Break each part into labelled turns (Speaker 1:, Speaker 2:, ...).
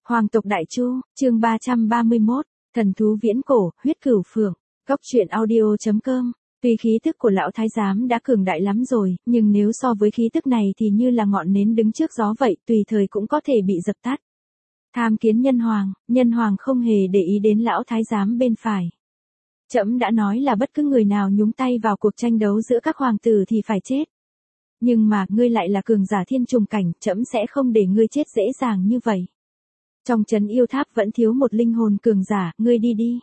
Speaker 1: Hoàng tộc Đại Chu, chương 331, thần thú viễn cổ, huyết cửu phượng, góc truyện audio.com. Tuy khí tức của lão thái giám đã cường đại lắm rồi, nhưng nếu so với khí tức này thì như là ngọn nến đứng trước gió vậy, tùy thời cũng có thể bị dập tắt. Tham kiến nhân hoàng không hề để ý đến lão thái giám bên phải. Trẫm đã nói là bất cứ người nào nhúng tay vào cuộc tranh đấu giữa các hoàng tử thì phải chết. Nhưng mà ngươi lại là cường giả thiên trùng cảnh, trẫm sẽ không để ngươi chết dễ dàng như vậy. Trong trấn yêu tháp vẫn thiếu một linh hồn cường giả, ngươi đi đi.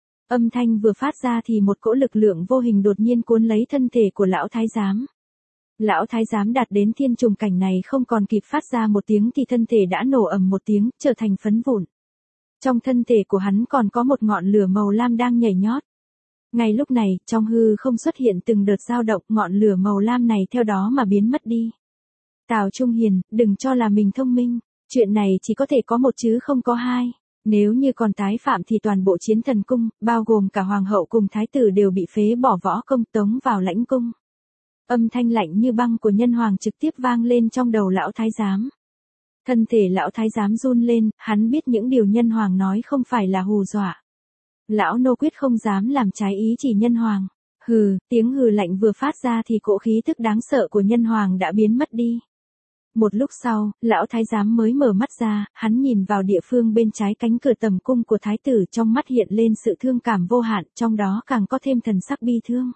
Speaker 1: Âm thanh vừa phát ra thì một cỗ lực lượng vô hình đột nhiên cuốn lấy thân thể của lão thái giám. Lão thái giám đạt đến thiên trùng cảnh này không còn kịp phát ra một tiếng thì thân thể đã nổ ầm một tiếng, trở thành phấn vụn. Trong thân thể của hắn còn có một ngọn lửa màu lam đang nhảy nhót. Ngay lúc này, trong hư không xuất hiện từng đợt dao động, ngọn lửa màu lam này theo đó mà biến mất đi. Tào Trung Hiền, đừng cho là mình thông minh, chuyện này chỉ có thể có một chứ không có hai. Nếu như còn tái phạm thì toàn bộ Chiến Thần Cung, bao gồm cả hoàng hậu cùng thái tử đều bị phế bỏ võ công tống vào lãnh cung. Âm thanh lạnh như băng của nhân hoàng trực tiếp vang lên trong đầu lão thái giám. Thân thể lão thái giám run lên, hắn biết những điều nhân hoàng nói không phải là hù dọa. Lão nô quyết không dám làm trái ý chỉ nhân hoàng. Hừ, tiếng hừ lạnh vừa phát ra thì cỗ khí tức đáng sợ của nhân hoàng đã biến mất đi. Một lúc sau, lão thái giám mới mở mắt ra, hắn nhìn vào địa phương bên trái cánh cửa tầm cung của thái tử, trong mắt hiện lên sự thương cảm vô hạn, trong đó càng có thêm thần sắc bi thương.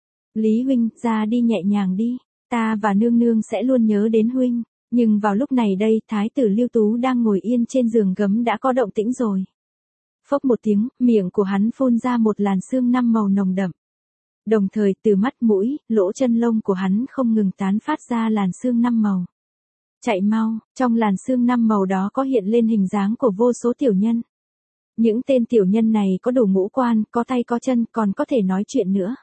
Speaker 1: Lý huynh, ra đi nhẹ nhàng đi, ta và nương nương sẽ luôn nhớ đến huynh. Nhưng vào lúc này đây, thái tử Lưu Tú đang ngồi yên trên giường gấm đã có động tĩnh rồi. Phốc một tiếng, miệng của hắn phun ra một làn sương năm màu nồng đậm. Đồng thời từ mắt mũi, lỗ chân lông của hắn không ngừng tán phát ra làn sương năm màu. Chạy mau, trong làn sương năm màu đó có hiện lên hình dáng của vô số tiểu nhân. Những tên tiểu nhân này có đủ ngũ quan, có tay có chân, còn có thể nói chuyện nữa.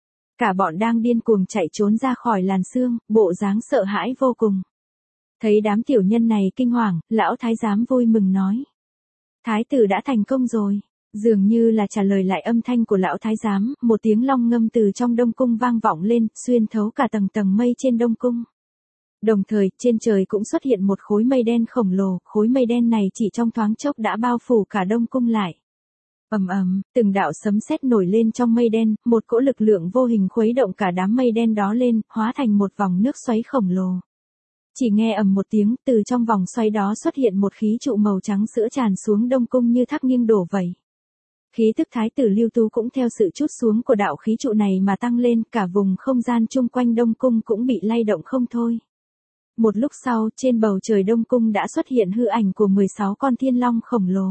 Speaker 1: Cả bọn đang điên cuồng chạy trốn ra khỏi làn sương, bộ dáng sợ hãi vô cùng. Thấy đám tiểu nhân này kinh hoàng, lão thái giám vui mừng nói. Thái tử đã thành công rồi. Dường như là trả lời lại âm thanh của lão thái giám, một tiếng long ngâm từ trong đông cung vang vọng lên, xuyên thấu cả tầng tầng mây trên đông cung. Đồng thời, trên trời cũng xuất hiện một khối mây đen khổng lồ, khối mây đen này chỉ trong thoáng chốc đã bao phủ cả đông cung lại. Ầm ầm, từng đạo sấm sét nổi lên trong mây đen, một cỗ lực lượng vô hình khuấy động cả đám mây đen đó lên, hóa thành một vòng nước xoáy khổng lồ. Chỉ nghe ầm một tiếng, từ trong vòng xoáy đó xuất hiện một khí trụ màu trắng sữa tràn xuống đông cung như thác nghiêng đổ vậy. Khí tức thái tử Lưu Tú cũng theo sự trút xuống của đạo khí trụ này mà tăng lên, cả vùng không gian chung quanh đông cung cũng bị lay động không thôi. Một lúc sau, trên bầu trời đông cung đã xuất hiện hư ảnh của 16 con thiên long khổng lồ.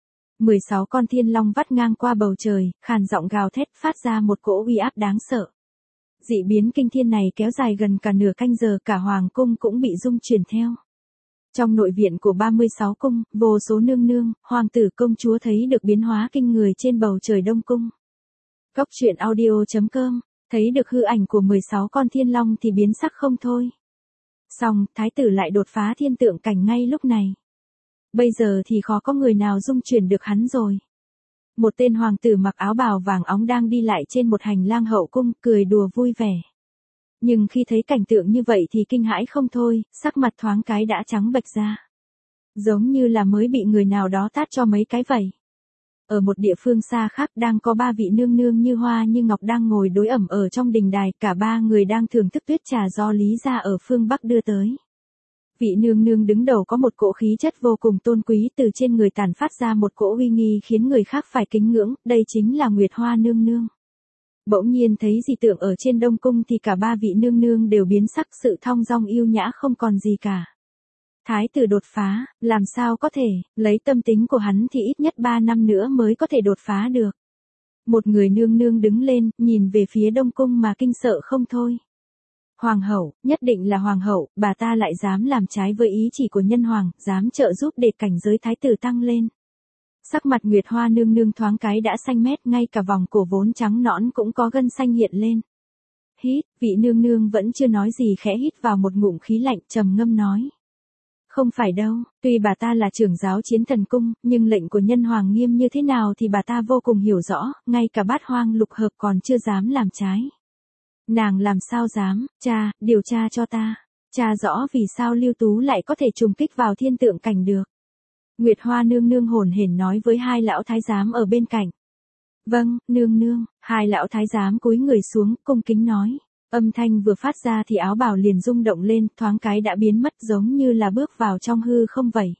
Speaker 1: 16 con thiên long vắt ngang qua bầu trời, khàn giọng gào thét phát ra một cỗ uy áp đáng sợ. Dị biến kinh thiên này kéo dài gần cả nửa canh giờ, cả hoàng cung cũng bị rung chuyển theo. Trong nội viện của 36 cung, vô số nương nương, hoàng tử công chúa thấy được biến hóa kinh người trên bầu trời đông cung. Góc truyện audio.com, thấy được hư ảnh của 16 con thiên long thì biến sắc không thôi. Xong, thái tử lại đột phá thiên tượng cảnh ngay lúc này. Bây giờ thì khó có người nào dung chuyển được hắn rồi. Một tên hoàng tử mặc áo bào vàng óng đang đi lại trên một hành lang hậu cung, cười đùa vui vẻ. Nhưng khi thấy cảnh tượng như vậy thì kinh hãi không thôi, sắc mặt thoáng cái đã trắng bệch ra. Giống như là mới bị người nào đó tát cho mấy cái vậy. Ở một địa phương xa khác đang có 3 vị nương nương như hoa như ngọc đang ngồi đối ẩm ở trong đình đài, cả 3 người đang thưởng thức tuyết trà do Lý gia ở phương Bắc đưa tới. Vị nương nương đứng đầu có một cỗ khí chất vô cùng tôn quý, từ trên người tản phát ra một cỗ uy nghi khiến người khác phải kính ngưỡng, đây chính là Nguyệt Hoa nương nương. Bỗng nhiên thấy dị tượng ở trên đông cung thì cả 3 vị nương nương đều biến sắc, sự thong dong yêu nhã không còn gì cả. Thái tử đột phá, làm sao có thể, lấy tâm tính của hắn thì ít nhất 3 năm nữa mới có thể đột phá được. Một người nương nương đứng lên, nhìn về phía đông cung mà kinh sợ không thôi. Hoàng hậu, nhất định là hoàng hậu, bà ta lại dám làm trái với ý chỉ của nhân hoàng, dám trợ giúp để cảnh giới thái tử tăng lên. Sắc mặt Nguyệt Hoa nương nương thoáng cái đã xanh mét, ngay cả vòng cổ vốn trắng nõn cũng có gân xanh hiện lên. Hít, vị nương nương vẫn chưa nói gì khẽ hít vào một ngụm khí lạnh, trầm ngâm nói. Không phải đâu, tuy bà ta là trưởng giáo Chiến Thần Cung, nhưng lệnh của nhân hoàng nghiêm như thế nào thì bà ta vô cùng hiểu rõ, ngay cả Bát Hoang lục hợp còn chưa dám làm trái. Nàng làm sao dám, cha, điều tra cho ta, cha rõ vì sao Lưu Tú lại có thể trùng kích vào thiên tượng cảnh được. Nguyệt Hoa nương nương hồn hển nói với hai lão thái giám ở bên cạnh. Vâng, nương nương, hai lão thái giám cúi người xuống, cung kính nói. Âm thanh vừa phát ra thì áo bào liền rung động lên, thoáng cái đã biến mất giống như là bước vào trong hư không vậy.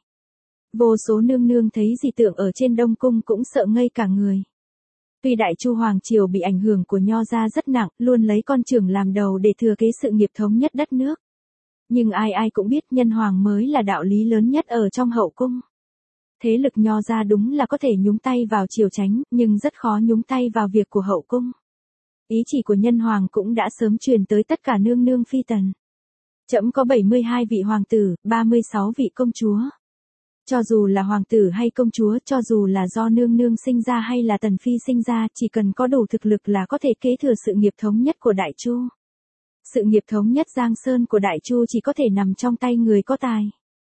Speaker 1: Vô số nương nương thấy dị tượng ở trên Đông Cung cũng sợ ngây cả người. Tuy Đại Chu Hoàng Triều bị ảnh hưởng của Nho gia rất nặng, luôn lấy con trưởng làm đầu để thừa kế sự nghiệp thống nhất đất nước. Nhưng ai ai cũng biết Nhân Hoàng mới là đạo lý lớn nhất ở trong hậu cung. Thế lực Nho gia đúng là có thể nhúng tay vào triều chánh, nhưng rất khó nhúng tay vào việc của hậu cung. Ý chỉ của Nhân Hoàng cũng đã sớm truyền tới tất cả nương nương phi tần. Trẫm có 72 vị hoàng tử, 36 vị công chúa. Cho dù là hoàng tử hay công chúa, cho dù là do nương nương sinh ra hay là tần phi sinh ra, chỉ cần có đủ thực lực là có thể kế thừa sự nghiệp thống nhất của Đại Chu. Sự nghiệp thống nhất Giang Sơn của Đại Chu chỉ có thể nằm trong tay người có tài.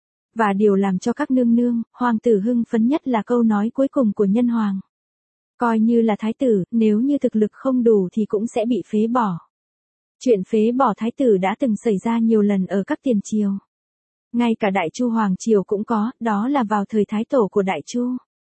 Speaker 1: Và điều làm cho các nương nương, hoàng tử hưng phấn nhất là câu nói cuối cùng của Nhân Hoàng. Coi như là thái tử, nếu như thực lực không đủ thì cũng sẽ bị phế bỏ. Chuyện phế bỏ thái tử đã từng xảy ra nhiều lần ở các tiền triều. Ngay cả Đại Chu Hoàng Triều cũng có, đó là vào thời thái tổ của Đại Chu.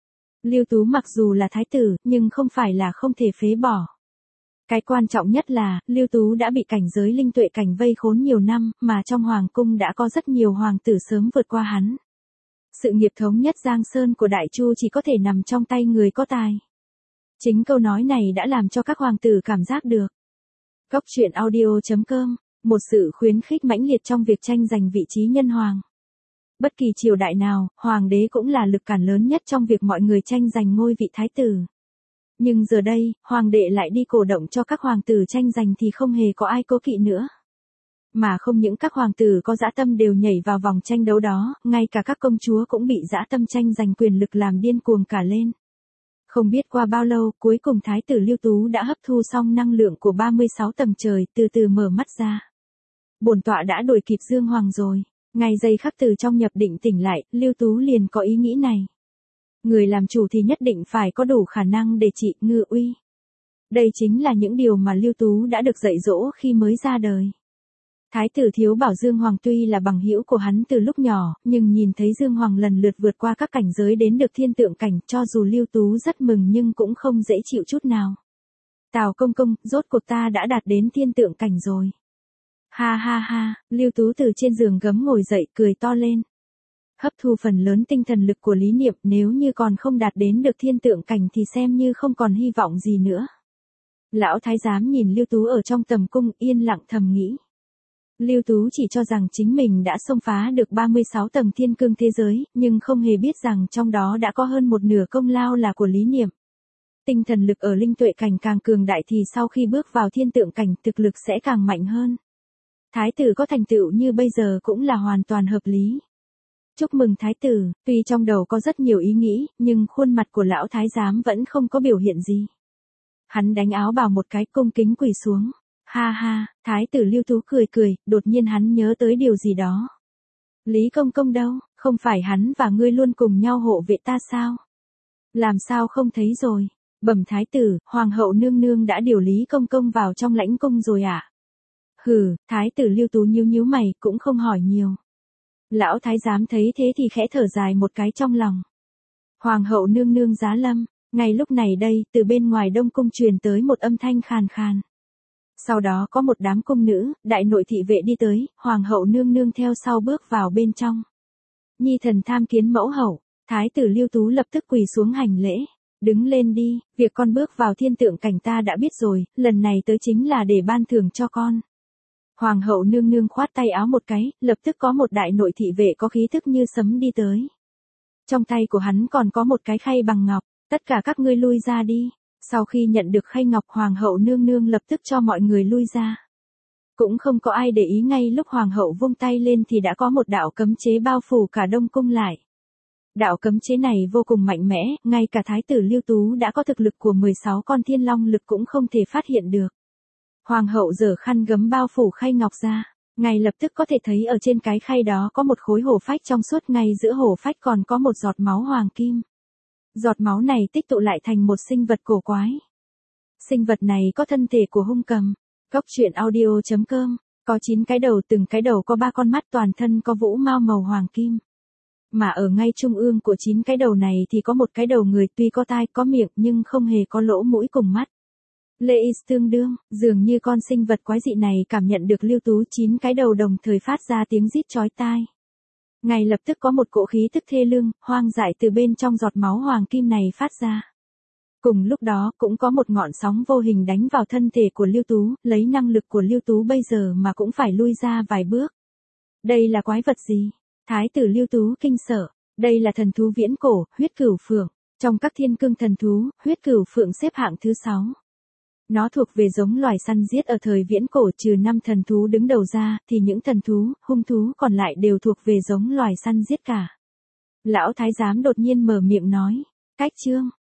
Speaker 1: Lưu Tú mặc dù là thái tử, nhưng không phải là không thể phế bỏ. Cái quan trọng nhất là, Lưu Tú đã bị cảnh giới linh tuệ cảnh vây khốn nhiều năm, mà trong hoàng cung đã có rất nhiều hoàng tử sớm vượt qua hắn. Sự nghiệp thống nhất Giang Sơn của Đại Chu chỉ có thể nằm trong tay người có tài. Chính câu nói này đã làm cho các hoàng tử cảm giác được. Góc truyện audio.com, một sự khuyến khích mãnh liệt trong việc tranh giành vị trí nhân hoàng. Bất kỳ triều đại nào, hoàng đế cũng là lực cản lớn nhất trong việc mọi người tranh giành ngôi vị thái tử. Nhưng giờ đây, hoàng đệ lại đi cổ động cho các hoàng tử tranh giành thì không hề có ai cố kỵ nữa. Mà không những các hoàng tử có dã tâm đều nhảy vào vòng tranh đấu đó, ngay cả các công chúa cũng bị dã tâm tranh giành quyền lực làm điên cuồng cả lên. Không biết qua bao lâu, cuối cùng thái tử Lưu Tú đã hấp thu xong năng lượng của 36 tầng trời, từ từ mở mắt ra. Bổn tọa đã đuổi kịp Dương Hoàng rồi. Ngay giây khắc từ trong nhập định tỉnh lại, Lưu Tú liền có ý nghĩ này. Người làm chủ thì nhất định phải có đủ khả năng để trị ngự uy. Đây chính là những điều mà Lưu Tú đã được dạy dỗ khi mới ra đời. Thái tử Thiếu Bảo Dương Hoàng tuy là bằng hữu của hắn từ lúc nhỏ, nhưng nhìn thấy Dương Hoàng lần lượt vượt qua các cảnh giới đến được thiên tượng cảnh, cho dù Lưu Tú rất mừng nhưng cũng không dễ chịu chút nào. Tào công công, rốt cuộc ta đã đạt đến thiên tượng cảnh rồi. Ha ha ha, Lưu Tú từ trên giường gấm ngồi dậy cười to lên. Hấp thu phần lớn tinh thần lực của Lý Niệm, nếu như còn không đạt đến được thiên tượng cảnh thì xem như không còn hy vọng gì nữa. Lão thái giám nhìn Lưu Tú ở trong tầm cung yên lặng thầm nghĩ. Lưu Tú chỉ cho rằng chính mình đã xông phá được 36 tầng thiên cương thế giới, nhưng không hề biết rằng trong đó đã có hơn một nửa công lao là của Lý Niệm. Tinh thần lực ở linh tuệ cảnh càng cường đại thì sau khi bước vào thiên tượng cảnh thực lực sẽ càng mạnh hơn. Thái tử có thành tựu như bây giờ cũng là hoàn toàn hợp lý. Chúc mừng thái tử, tuy trong đầu có rất nhiều ý nghĩ, nhưng khuôn mặt của lão thái giám vẫn không có biểu hiện gì. Hắn đánh áo bào một cái cung kính quỳ xuống. Ha ha, thái tử Lưu Tú cười cười, đột nhiên hắn nhớ tới điều gì đó. Lý công công đâu, không phải hắn và ngươi luôn cùng nhau hộ vệ ta sao? Làm sao không thấy rồi? Bẩm thái tử, hoàng hậu nương nương đã điều Lý công công vào trong lãnh cung rồi ạ. Hừ, thái tử Lưu Tú nhíu nhíu mày, cũng không hỏi nhiều. Lão thái giám thấy thế thì khẽ thở dài một cái trong lòng. Hoàng hậu nương nương giá lâm, ngay lúc này đây, từ bên ngoài Đông cung truyền tới một âm thanh khàn khàn. Sau đó có một đám cung nữ, đại nội thị vệ đi tới, hoàng hậu nương nương theo sau bước vào bên trong. Nhi thần tham kiến mẫu hậu, thái tử Lưu Tú lập tức quỳ xuống hành lễ. Đứng lên đi, việc con bước vào thiên tượng cảnh ta đã biết rồi, lần này tới chính là để ban thưởng cho con. Hoàng hậu nương nương khoát tay áo một cái, lập tức có một đại nội thị vệ có khí thức như sấm đi tới. Trong tay của hắn còn có một cái khay bằng ngọc, tất cả các ngươi lui ra đi. Sau khi nhận được khay ngọc, hoàng hậu nương nương lập tức cho mọi người lui ra. Cũng không có ai để ý, ngay lúc hoàng hậu vung tay lên thì đã có một đạo cấm chế bao phủ cả Đông cung lại. Đạo cấm chế này vô cùng mạnh mẽ, ngay cả thái tử Lưu Tú đã có thực lực của 16 con thiên long lực cũng không thể phát hiện được. Hoàng hậu giở khăn gấm bao phủ khay ngọc ra, ngay lập tức có thể thấy ở trên cái khay đó có một khối hổ phách trong suốt, ngay giữa hổ phách còn có một giọt máu hoàng kim. Giọt máu này tích tụ lại thành một sinh vật cổ quái. Sinh vật này có thân thể của hung cầm. Góc truyện audio.com, có 9 cái đầu, từng cái đầu có 3 con mắt, toàn thân có vũ mao màu hoàng kim. Mà ở ngay trung ương của 9 cái đầu này thì có một cái đầu người tuy có tai có miệng nhưng không hề có lỗ mũi cùng mắt. Leis tương đương, dường như con sinh vật quái dị này cảm nhận được Lưu Tú 9 cái đầu đồng thời phát ra tiếng rít chói tai. Ngay lập tức có một cỗ khí tức thê lương, hoang dại từ bên trong giọt máu hoàng kim này phát ra. Cùng lúc đó cũng có một ngọn sóng vô hình đánh vào thân thể của Lưu Tú, lấy năng lực của Lưu Tú bây giờ mà cũng phải lui ra vài bước. Đây là quái vật gì? Thái tử Lưu Tú kinh sợ, đây là thần thú viễn cổ, huyết cửu phượng. Trong các thiên cương thần thú, huyết cửu phượng xếp hạng thứ 6. Nó thuộc về giống loài săn giết ở thời viễn cổ, trừ 5 thần thú đứng đầu ra, thì những thần thú, hung thú còn lại đều thuộc về giống loài săn giết cả. Lão thái giám đột nhiên mở miệng nói, cách chương.